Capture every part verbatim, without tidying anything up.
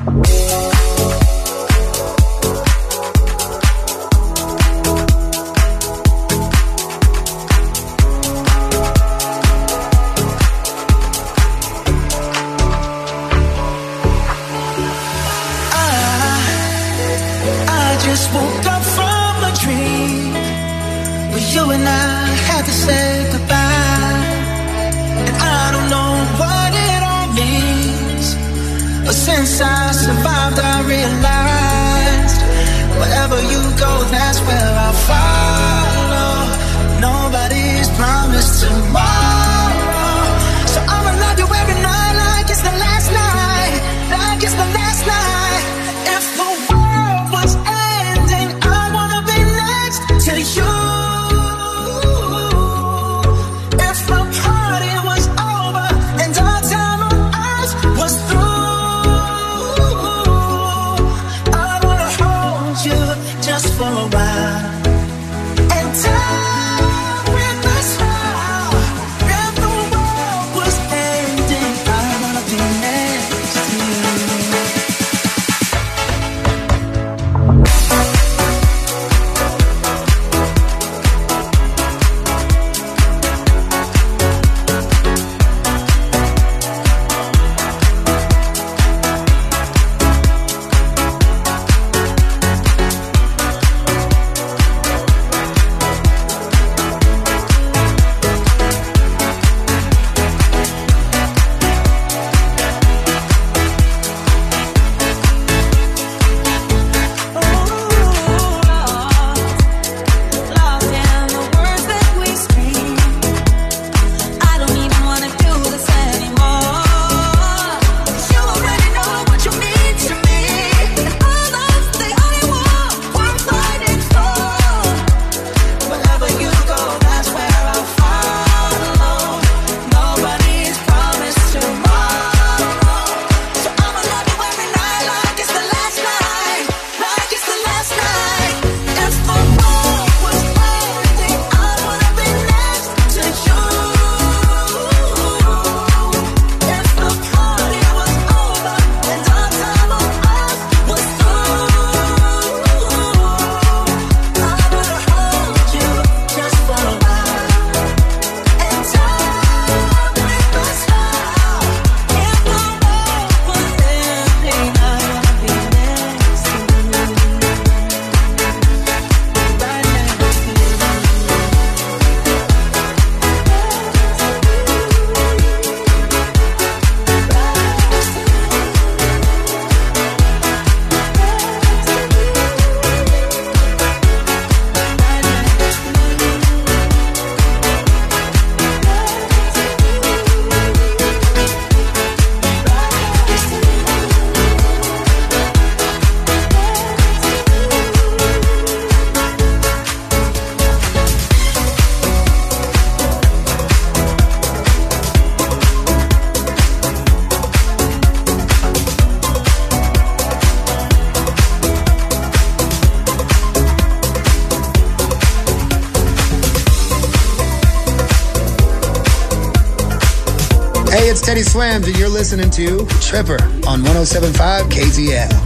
It's Teddy Slams, and you're listening to Tripper on one oh seven point five K Z L.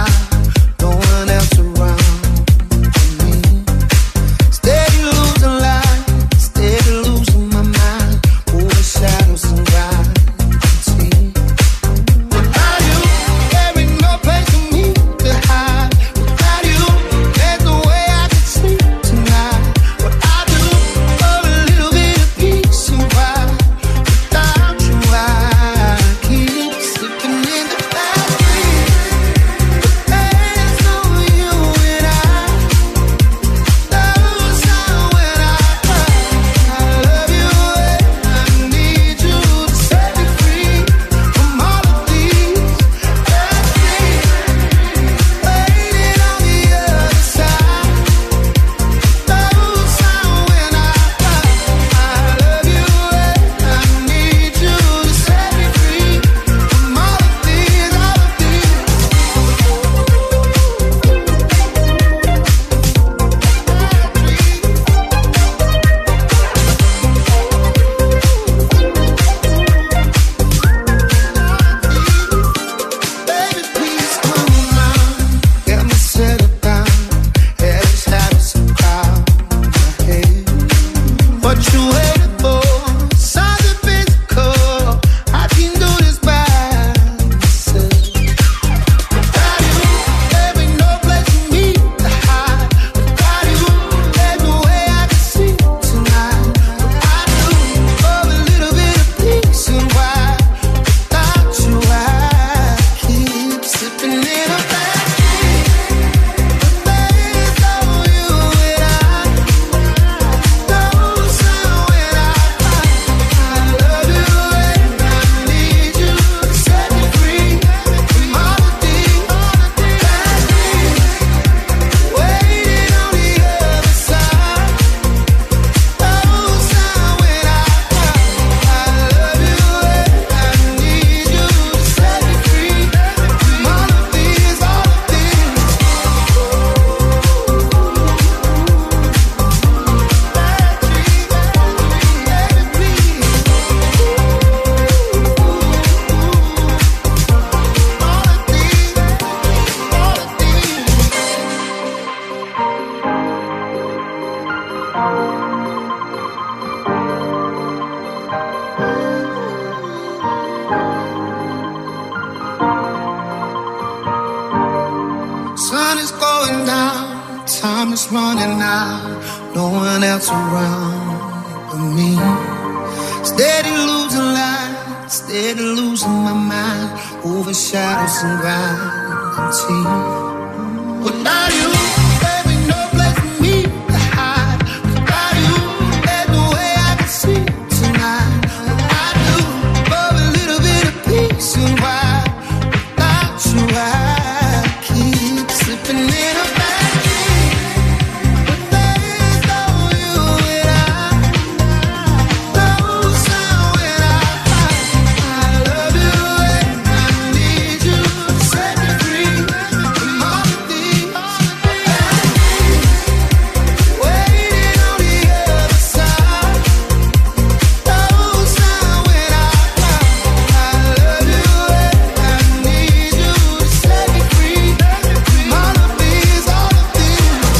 Steady losing life. Sun is going down, time is running out, no one else around but me. Steady losing light, steady losing my mind, over shadows and ground and teeth. Without you, there ain't no place for me to hide. Without you, there's no way I can see tonight. I do love a little bit of peace and quiet. Without you, I keep slipping in a bad dream. But there is no you and I. No sound when I cry. I love you and I need you to set me free from all the things waiting on the other side. No sound when I cry. I love you and I need you to set me free from all of these, all of these.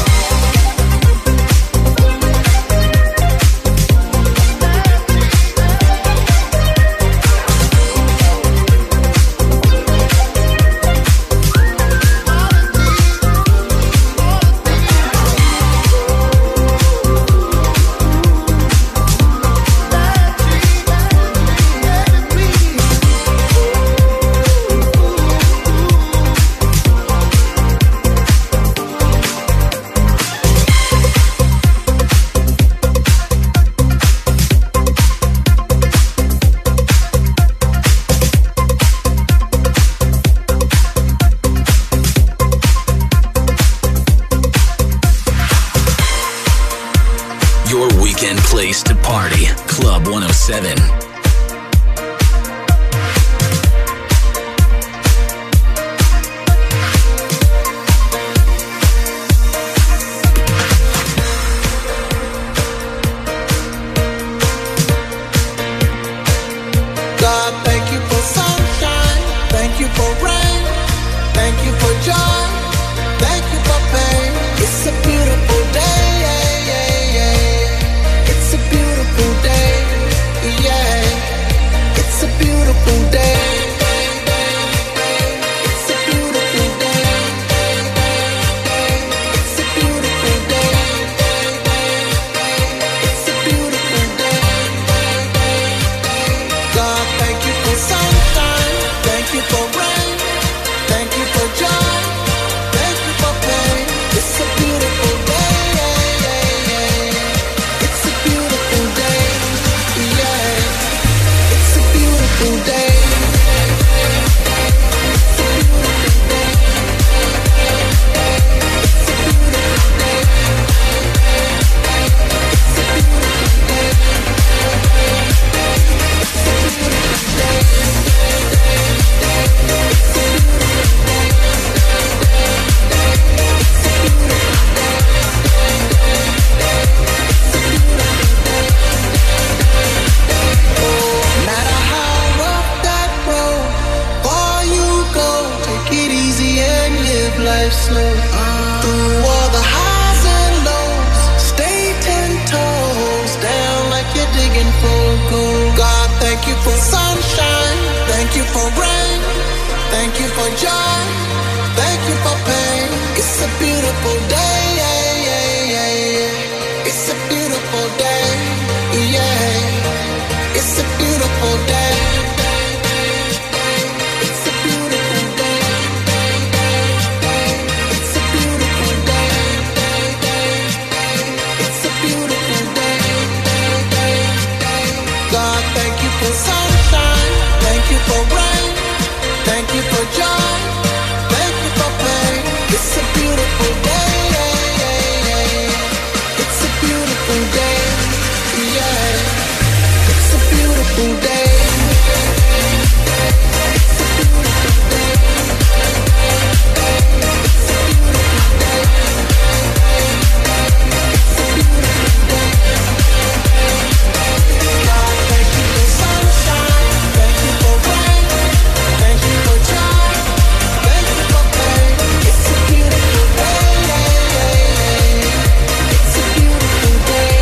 Your weekend place to party. Club one oh seven. God, thank you for sunshine, thank you for rain, thank you for joy, thank you for pain. It's a beautiful day, yeah, yeah, yeah. It's a beautiful day, yeah. It's a beautiful day. It's a beautiful day. It's a beautiful day. It's a beautiful day. God, thank you for sunshine, thank you for rain, thank you for joy, thank you for pain. It's a beautiful day, yeah, yeah, yeah. It's a beautiful day, yeah. It's a beautiful day. It's a beautiful day. It's a beautiful day. It's a beautiful day. No matter how rough that road, far you go, take it easy and live life slow. Through all the highs and lows, stay ten toes down like you're digging for gold. God, thank you for sunshine, thank you for rain, thank you for joy, thank you for pain. It's a beautiful day, yeah, yeah, yeah, yeah. It's a beautiful day, yeah. It's a beautiful day. It's a beautiful day. It's a beautiful day. It's a beautiful day. God, thank you for sunshine, thank you for rain, thank you for joy, thank you for pain. It's a beautiful day, yeah, yeah, yeah. It's a beautiful day, yeah. It's a beautiful day. It's a beautiful day. It's a beautiful day. It's a beautiful day. God, thank you for sunshine, thank you for rain, thank you for joy, thank you for pain. It's a beautiful day, yeah, yeah, yeah. It's a beautiful day.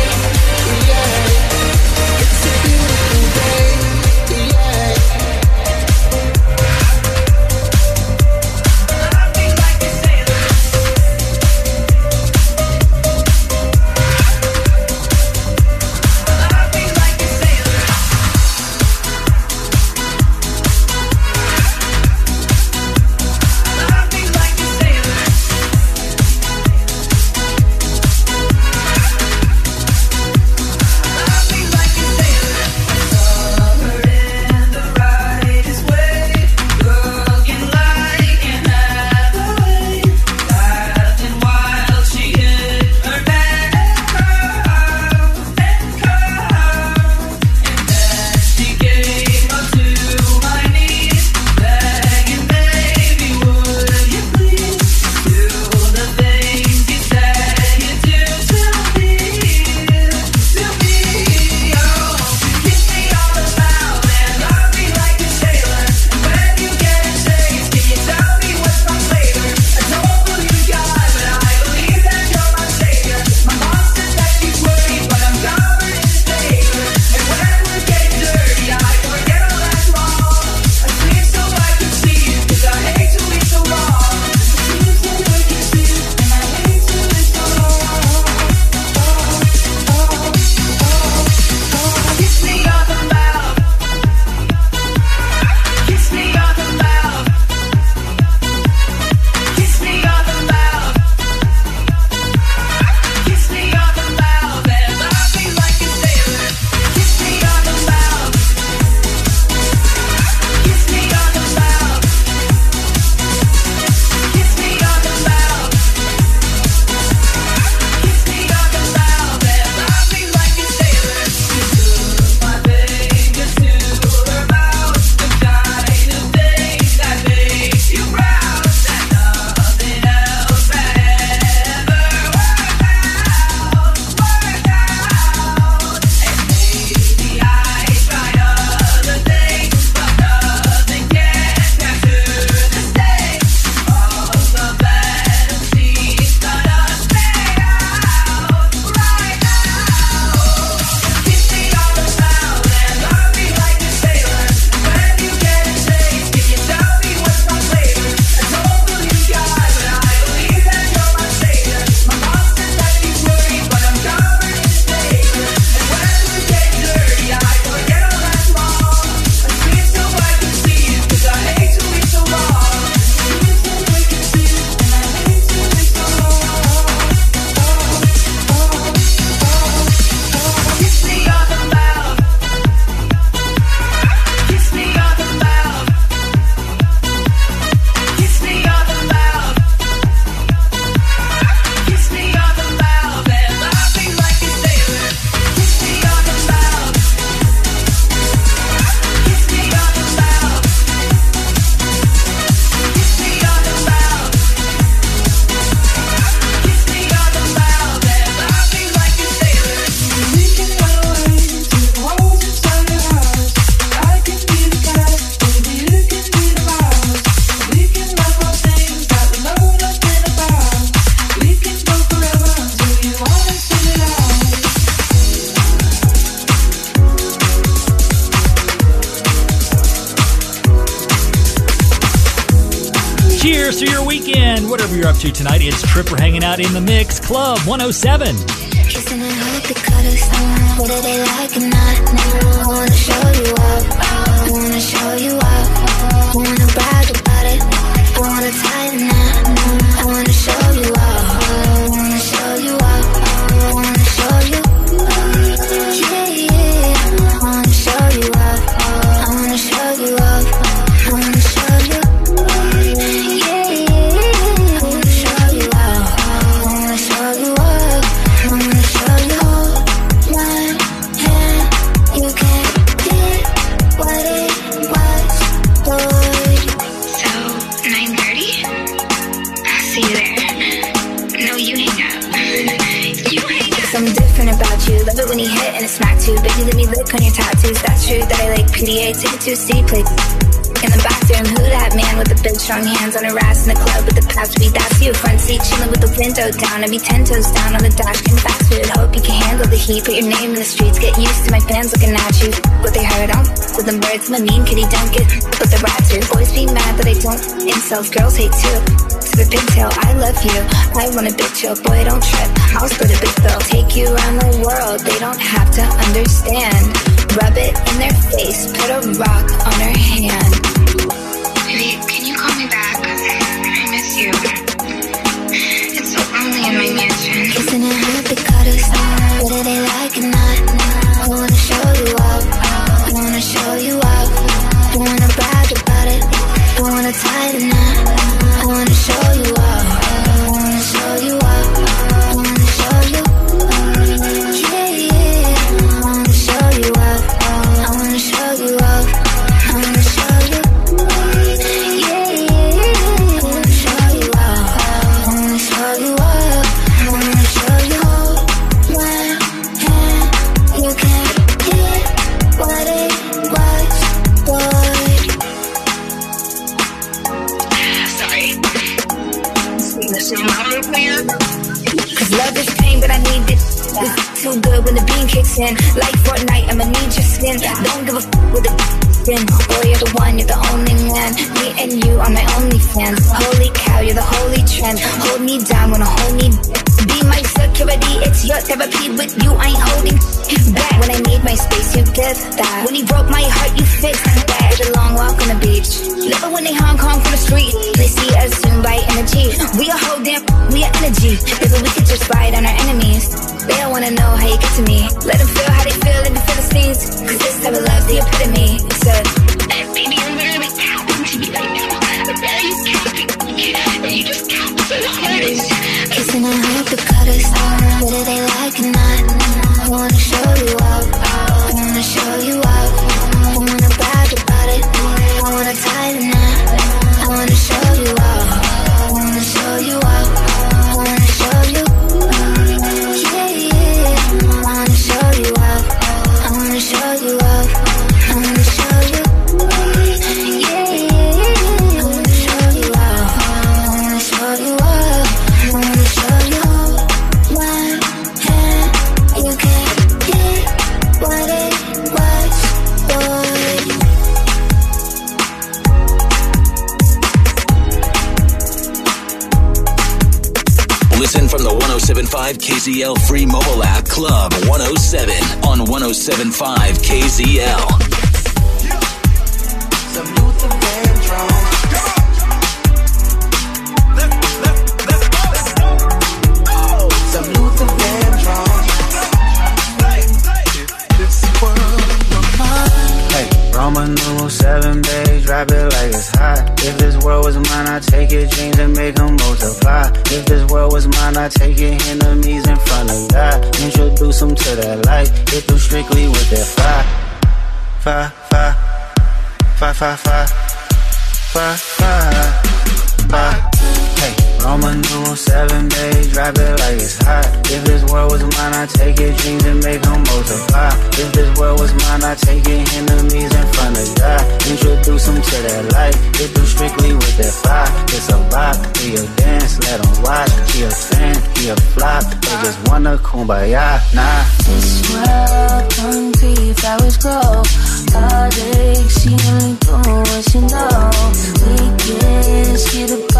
Cheers to your weekend. Whatever you're up to tonight, it's Tripper hanging out in the mix. Club one oh seven. Kissing and hope the cutters, whether they like or not. I wanna show you up. I wanna show you up. I wanna brag about it. I wanna tie the knot. I wanna show you up. I wanna show you up. I wanna show you. Yeah, yeah. I wanna show you up. I wanna show you up. I wanna show you. Yeah, yeah. I wanna show you up. I wanna show you up. I wanna show you. One hand, you can't get what it was, boy. So, nine thirty? I'll see you there. No, you hang up. You hang up. Something different about you. Love it when you hit and it's smack too. Baby, let me lick on your tattoos. That's true that I like P D A. Take it to a C play. In the bathroom, who that man with the big strong hands on her ass in the club with the past beat? That's you. Front seat chilling with the window down. I be ten toes down on the dash, getting fast food. Hope you can handle the heat. Put your name in the streets. Get used to my fans looking at you. What they heard on with them birds. I'm a mean kitty, don't get but the rats do. Boys be mad that I don't. Incels, girls hate too. To the pigtail, I love you. I want a big chill, boy, don't trip. I'll split a big bill. Take you around the world. They don't have to understand. Rub it in their face. Put a rock on her hand. Baby, can you call me back? I miss you. It's so lonely in my mansion. Kissing and hope the cutters, whether they like or not. I wanna show you up. I wanna show you up. I wanna brag about it. I wanna tie the knot. I wanna show you up. I wanna show you up. I wanna show you. Yeah, yeah. I wanna show you up. I wanna show you up. I wanna show you. Yeah, yeah. I wanna show you up. I wanna show you up. I wanna show you. One hand, you can't get what it was, boy. Sorry. Sing the same louder, player. Cause love is pain, but I need it. It's too good when the beam kicks in. Like Fortnite, I'ma need your skin. Don't give a f with the spin. Boy, you're the one, you're the only man. Me and you are my only fans. Holy cow, you're the holy trend. Hold me down when I hold me be my security, it's your therapy. With you, I ain't holding back. When I need my space, you give that. When he broke my heart, you fixed that. Did a long walk on the beach. Love it when they Hong Kong from the street. They see us soon by energy. We a whole damn, we a energy. Baby, we could just ride on our enemies. They don't wanna know how you get to me. Let them feel how they feel in the Philistines. Cause this type of love's the epitome. It's a Baby, I'm literally counting to me right now. I'm very counting. And you just count so hard. kissing and hope the cutters, whether they like or not. I wanna show you up. I wanna show you up. I wanna brag about it. I wanna tie the knot. I wanna show you up. I wanna show you up. I wanna show you. Yeah, yeah. I wanna show you up. I wanna show you up. I wanna show you. Yeah, yeah. I wanna show you up. I wanna show you up. I wanna show you. One hand, you can't get what it was, boy. Listen from the one oh seven point five K Z L free mobile app. Club one oh seven on one oh seven point five K Z L. Some Luther Vandross. Some Luther Vandross. This world of mine. Hey, Roman numeral seven, babe, drop it like it's hot. If this world was mine, I'd take your dreams and make them multiply. If this world was mine, I'd take your enemies in front of God. Introduce them to that light, hit them strictly with that fire. Fire, fire, fire, fire, fire, fire, fire, fire. Hey, Roman numeral seven, babe, drop it like it's hot. If this world was mine, I'd take your dreams and make them multiply. If this world was mine, I'd take your enemies in front of God. Introduce them to that light, hit them strictly with that fire. It's a rock, he a dance, let them watch. He a fan, he a flop, they just wanna kumbaya, nah. This world concrete, flowers grow. Heartache, she only do what she know. We can see the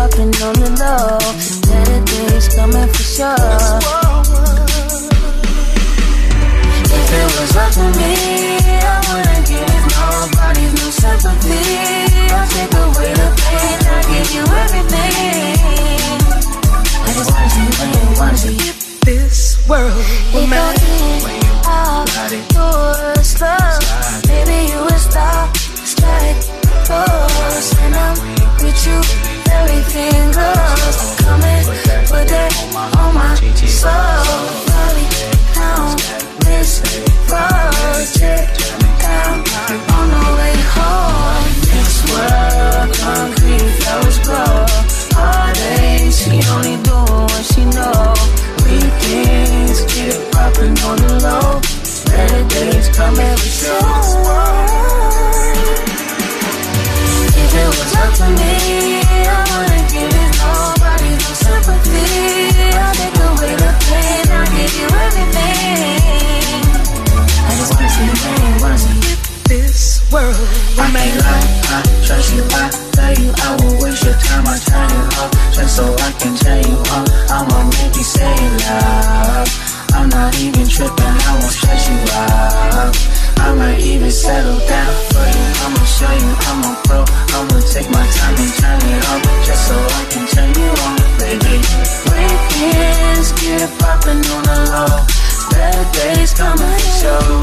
trippin', I won't stress you out. I might even settle down for you. I'ma show you I'm a pro. I'ma take my time and turn it up just so I can turn you on, baby. Weekends, get it poppin' on the low. Better days coming for sure.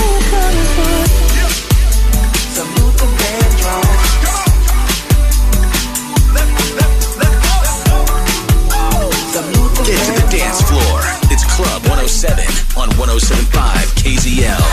So move the bedroom. Get to the dance floor. It's Club one oh seven on one oh seven point five K Z L.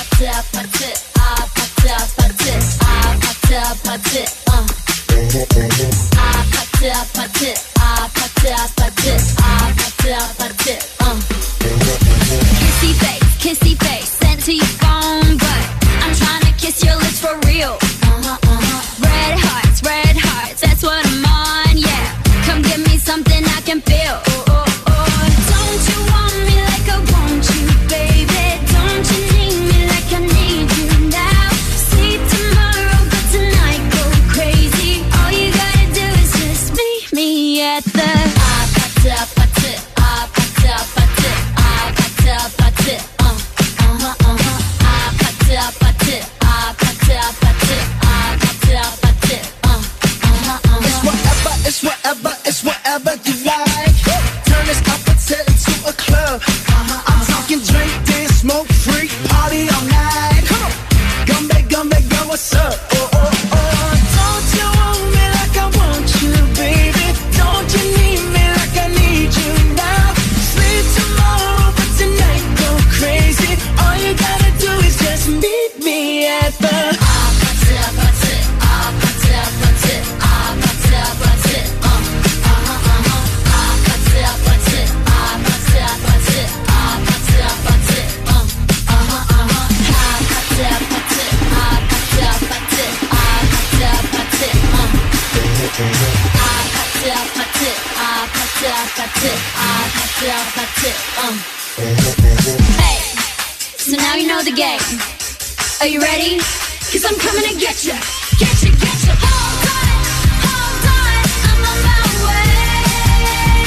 Kissy face, kissy face, sent to your phone, but I'm trying to kiss your lips for real. Uh-huh, uh-huh. Red hearts, red hearts, that's what I'm on, yeah. Come give me something I can feel. Oh, oh, oh. Don't you want me like I want you, baby? Don't you need me like I need you now? See tomorrow, but tonight go crazy. All you gotta do is just meet me at the It's whatever, it's whatever you like. Turn this opposite into a club. I'm talking drink, dance, smoke, freak, party all night. Come on, gumbe, gumbe, girl, what's up? Oh, oh, oh. Don't you want me like I want you, baby? Don't you need me like I need you now? Sleep tomorrow, but tonight go crazy. All you gotta do is just meet me at the Hey, so now you know the game. Are you ready? Cause I'm coming to get you. Get you, get you. Hold on, hold on, I'm on my way.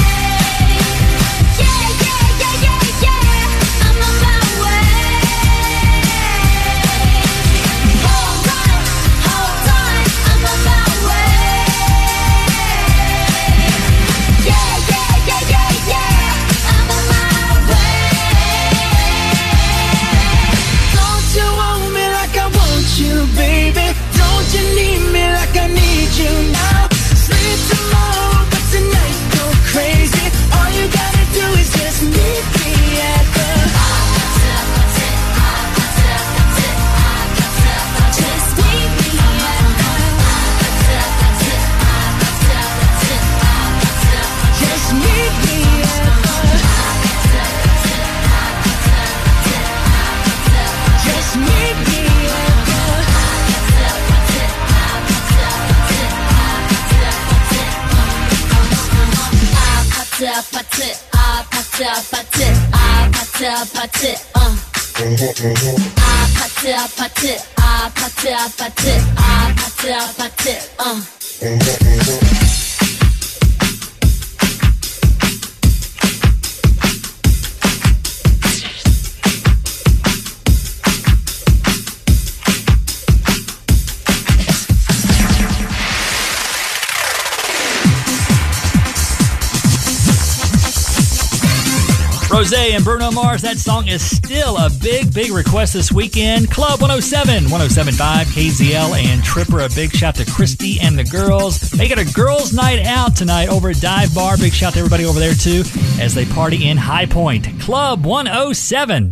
Yeah, yeah, yeah, yeah, yeah, I'm on my way. Hold on, hold on, I'm on my way. Yeah, yeah, yeah, yeah, yeah, I'm on my way. Don't you want me like I want you, baby? Don't you need me like I need you now? Sleep tomorrow, but tonight go crazy. All you gotta do is just meet me at the Just meet me at the Just meet me at the Just meet me at the Put it, I put it, put it, I put it, put it, uh. I put it, put it, I put it, put it, I put it, put it, uh. Rosé and Bruno Mars, that song is still a big, big request this weekend. Club one oh seven, one oh seven point five K Z L and Tripper. A big shout to Christy and the girls. They got a girls' night out tonight over at Dive Bar. Big shout to everybody over there, too, as they party in High Point. Club one oh seven.